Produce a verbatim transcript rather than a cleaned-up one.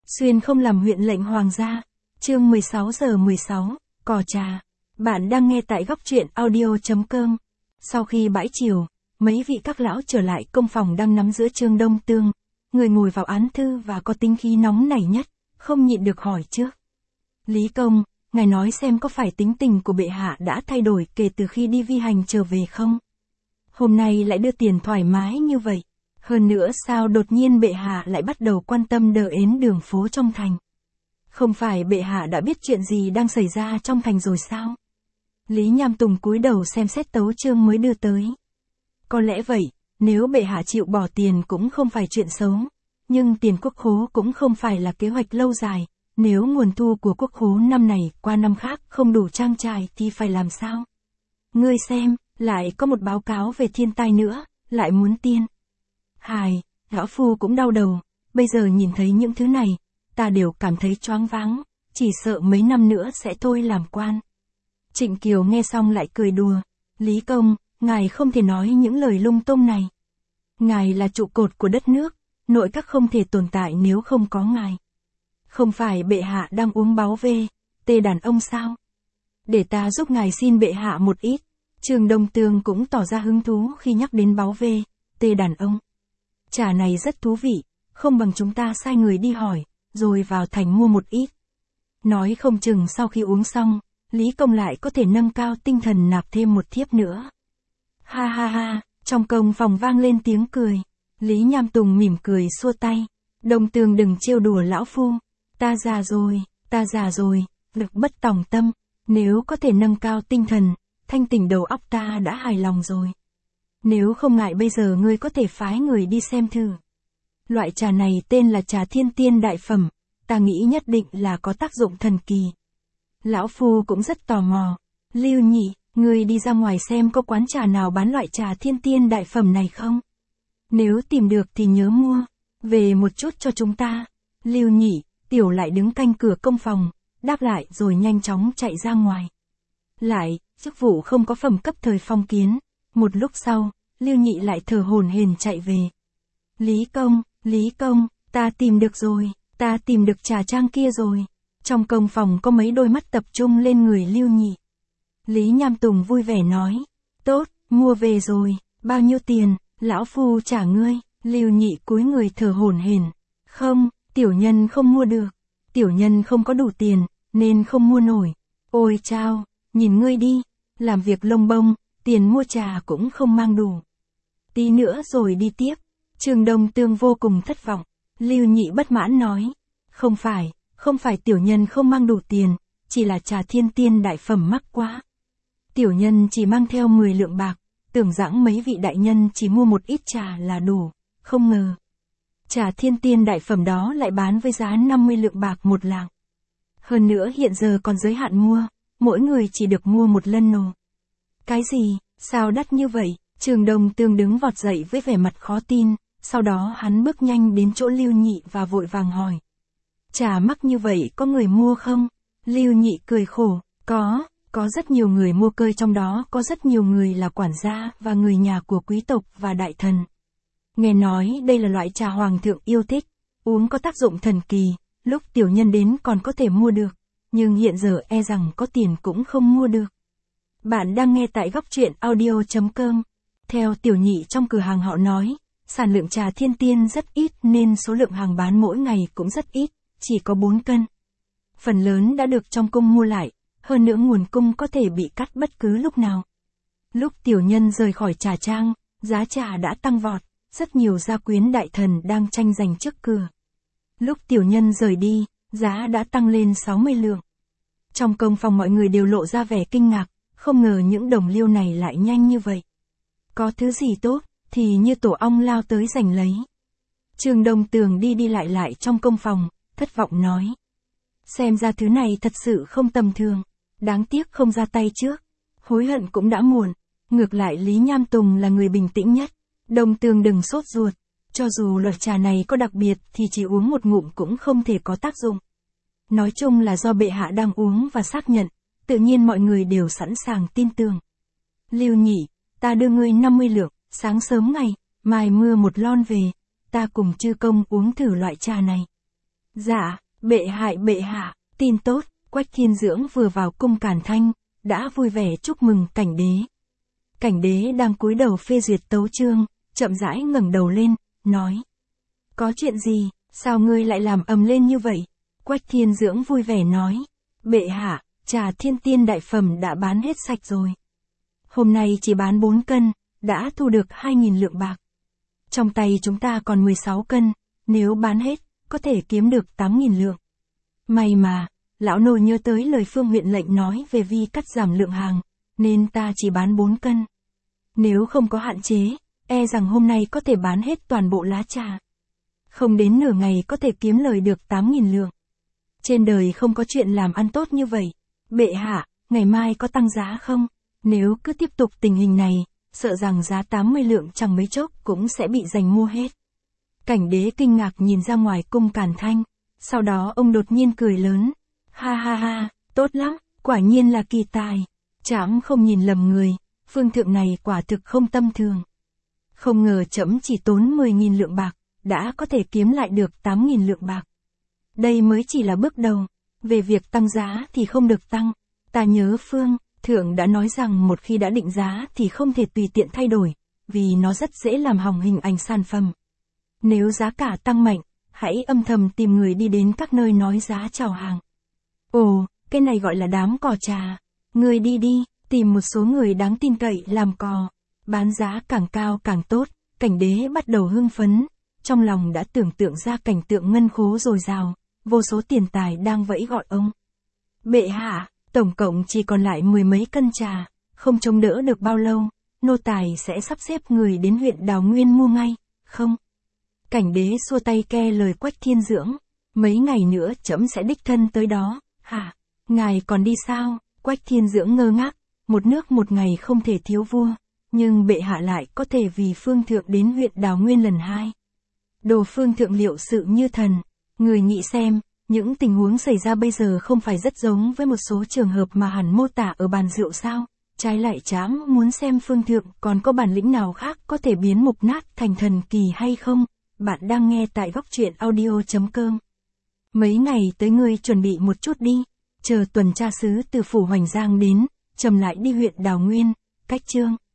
Xuyên không làm huyện lệnh hoàng gia. Chương mười sáu giờ mười sáu, cò trà. Bạn đang nghe tại góc truyện audio.com. Sau khi bãi chiều, mấy vị các lão trở lại công phòng đang nắm giữa Trương Đông Tương. Người ngồi vào án thư và có tính khí nóng nảy nhất, không nhịn được hỏi trước. Lý công, ngài nói xem có phải tính tình của bệ hạ đã thay đổi kể từ khi đi vi hành trở về không? Hôm nay lại đưa tiền thoải mái như vậy. Hơn nữa sao đột nhiên bệ hạ lại bắt đầu quan tâm đờ ến đường phố trong thành? Không phải bệ hạ đã biết chuyện gì đang xảy ra trong thành rồi sao? Lý Nham Tùng cúi đầu xem xét tấu chương mới đưa tới. Có lẽ vậy, nếu bệ hạ chịu bỏ tiền cũng không phải chuyện xấu. Nhưng tiền quốc khố cũng không phải là kế hoạch lâu dài. Nếu nguồn thu của quốc khố năm này qua năm khác không đủ trang trải thì phải làm sao? Ngươi xem, lại có một báo cáo về thiên tai nữa, lại muốn tiên. Hài, lão phu cũng đau đầu, bây giờ nhìn thấy những thứ này, ta đều cảm thấy choáng váng, chỉ sợ mấy năm nữa sẽ thôi làm quan. Trịnh Kiều nghe xong lại cười đùa, Lý công, ngài không thể nói những lời lung tung này. Ngài là trụ cột của đất nước, nội các không thể tồn tại nếu không có ngài. Không phải bệ hạ đang uống báu về, tê đàn ông sao? Để ta giúp ngài xin bệ hạ một ít. Trương Đông Tương cũng tỏ ra hứng thú khi nhắc đến báu về, tê đàn ông. Trà này rất thú vị, không bằng chúng ta sai người đi hỏi, rồi vào thành mua một ít. Nói không chừng sau khi uống xong, Lý công lại có thể nâng cao tinh thần nạp thêm một thiếp nữa. Ha ha ha, trong công phòng vang lên tiếng cười. Lý Nham Tùng mỉm cười xua tay. Đông Tương đừng trêu đùa lão phu. Ta già rồi, ta già rồi, lực bất tòng tâm. Nếu có thể nâng cao tinh thần, thanh tỉnh đầu óc ta đã hài lòng rồi. Nếu không ngại bây giờ ngươi có thể phái người đi xem thử. Loại trà này tên là trà thiên tiên đại phẩm, ta nghĩ nhất định là có tác dụng thần kỳ. Lão phu cũng rất tò mò. Lưu Nhị, ngươi đi ra ngoài xem có quán trà nào bán loại trà thiên tiên đại phẩm này không? Nếu tìm được thì nhớ mua, về một chút cho chúng ta. Lưu Nhị, Tiểu lại đứng canh cửa công phòng, đáp lại rồi nhanh chóng chạy ra ngoài. Lại, chức vụ không có phẩm cấp thời phong kiến. Một lúc sau, Lưu Nhị lại thở hổn hển chạy về. Lý công, Lý công, ta tìm được rồi, ta tìm được trà trang kia rồi. Trong công phòng có mấy đôi mắt tập trung lên người Lưu Nhị. Lý Nham Tùng vui vẻ nói, tốt, mua về rồi, bao nhiêu tiền, lão phu trả ngươi. Lưu Nhị cúi người thở hổn hển, không, tiểu nhân không mua được, tiểu nhân không có đủ tiền, nên không mua nổi. Ôi chao, nhìn ngươi đi, làm việc lông bông, tiền mua trà cũng không mang đủ. Tí nữa rồi đi tiếp. Trương Đông Tương vô cùng thất vọng. Lưu Nhị bất mãn nói, không phải, không phải tiểu nhân không mang đủ tiền, chỉ là trà thiên tiên đại phẩm mắc quá. Tiểu nhân chỉ mang theo mười lượng bạc, tưởng rằng mấy vị đại nhân chỉ mua một ít trà là đủ, không ngờ. Trà thiên tiên đại phẩm đó lại bán với giá năm mươi lượng bạc một lạng. Hơn nữa hiện giờ còn giới hạn mua, mỗi người chỉ được mua một lân nồ. Cái gì, sao đắt như vậy? Trương Đông Tương đứng vọt dậy với vẻ mặt khó tin, sau đó hắn bước nhanh đến chỗ Lưu Nhị và vội vàng hỏi. Trà mắc như vậy có người mua không? Lưu Nhị cười khổ, có, có rất nhiều người mua cơi, trong đó có rất nhiều người là quản gia và người nhà của quý tộc và đại thần. Nghe nói đây là loại trà hoàng thượng yêu thích, uống có tác dụng thần kỳ, lúc tiểu nhân đến còn có thể mua được, nhưng hiện giờ e rằng có tiền cũng không mua được. Bạn đang nghe tại góc truyện audio.com. Theo tiểu nhị trong cửa hàng họ nói, sản lượng trà thiên tiên rất ít nên số lượng hàng bán mỗi ngày cũng rất ít, chỉ có bốn cân. Phần lớn đã được trong cung mua lại, hơn nữa nguồn cung có thể bị cắt bất cứ lúc nào. Lúc tiểu nhân rời khỏi trà trang, giá trà đã tăng vọt, rất nhiều gia quyến đại thần đang tranh giành trước cửa. Lúc tiểu nhân rời đi, giá đã tăng lên sáu mươi lượng. Trong công phòng mọi người đều lộ ra vẻ kinh ngạc, không ngờ những đồng liêu này lại nhanh như vậy. Có thứ gì tốt, thì như tổ ong lao tới giành lấy. Trương Đông Tường đi đi lại lại trong công phòng, thất vọng nói. Xem ra thứ này thật sự không tầm thường, đáng tiếc không ra tay trước. Hối hận cũng đã muộn, ngược lại Lý Nham Tùng là người bình tĩnh nhất. Đông Tường đừng sốt ruột, cho dù loại trà này có đặc biệt thì chỉ uống một ngụm cũng không thể có tác dụng. Nói chung là do bệ hạ đang uống và xác nhận, tự nhiên mọi người đều sẵn sàng tin tưởng. Lưu Nhị, ta đưa ngươi năm mươi lượng, sáng sớm ngày, mai mưa một lon về, ta cùng chư công uống thử loại trà này. Dạ, bệ hạ bệ hạ, tin tốt, Quách Thiên Dưỡng vừa vào cung Càn Thanh, đã vui vẻ chúc mừng cảnh đế. Cảnh đế đang cúi đầu phê duyệt tấu chương, chậm rãi ngẩng đầu lên, nói. Có chuyện gì, sao ngươi lại làm ầm lên như vậy? Quách Thiên Dưỡng vui vẻ nói. Bệ hạ, trà thiên tiên đại phẩm đã bán hết sạch rồi. Hôm nay chỉ bán bốn cân, đã thu được hai nghìn lượng bạc. Trong tay chúng ta còn mười sáu cân, nếu bán hết, có thể kiếm được tám nghìn lượng. May mà, lão nô nhớ tới lời Phương huyện lệnh nói về vi cắt giảm lượng hàng, nên ta chỉ bán bốn cân. Nếu không có hạn chế, e rằng hôm nay có thể bán hết toàn bộ lá trà. Không đến nửa ngày có thể kiếm lời được tám nghìn lượng. Trên đời không có chuyện làm ăn tốt như vậy. Bệ hạ, ngày mai có tăng giá không? Nếu cứ tiếp tục tình hình này, sợ rằng giá tám mươi lượng chẳng mấy chốc cũng sẽ bị giành mua hết. Cảnh đế kinh ngạc nhìn ra ngoài cung Càn Thanh, sau đó ông đột nhiên cười lớn. Ha ha ha, tốt lắm, quả nhiên là kỳ tài. Trẫm không nhìn lầm người, phương thượng này quả thực không tâm thường. Không ngờ trẫm chỉ tốn mười nghìn lượng bạc, đã có thể kiếm lại được tám nghìn lượng bạc. Đây mới chỉ là bước đầu, về việc tăng giá thì không được tăng. Ta nhớ Phương thượng đã nói rằng một khi đã định giá thì không thể tùy tiện thay đổi, vì nó rất dễ làm hỏng hình ảnh sản phẩm. Nếu giá cả tăng mạnh, hãy âm thầm tìm người đi đến các nơi nói giá chào hàng. Ồ, cái này gọi là đám cò trà. Người đi đi, tìm một số người đáng tin cậy làm cò. Bán giá càng cao càng tốt, cảnh đế bắt đầu hưng phấn. Trong lòng đã tưởng tượng ra cảnh tượng ngân khố dồi dào, vô số tiền tài đang vẫy gọi ông. Bệ hạ, tổng cộng chỉ còn lại mười mấy cân trà, không chống đỡ được bao lâu, nô tài sẽ sắp xếp người đến huyện Đào Nguyên mua ngay, không? Cảnh đế xua tay ke lời Quách Thiên Dưỡng, mấy ngày nữa trẫm sẽ đích thân tới đó. Hả? Ngài còn đi sao? Quách Thiên Dưỡng ngơ ngác, một nước một ngày không thể thiếu vua, nhưng bệ hạ lại có thể vì phương thượng đến huyện Đào Nguyên lần hai. Đồ phương thượng liệu sự như thần, người nghĩ xem, những tình huống xảy ra bây giờ không phải rất giống với một số trường hợp mà hẳn mô tả ở bàn rượu sao? Trái lại trẫm muốn xem phương thượng còn có bản lĩnh nào khác có thể biến mục nát thành thần kỳ hay không? Bạn đang nghe tại góc truyện audio chấm com. Mấy ngày tới ngươi chuẩn bị một chút đi, chờ tuần tra sứ từ phủ Hoành Giang đến, trầm lại đi huyện Đào Nguyên, cách chương.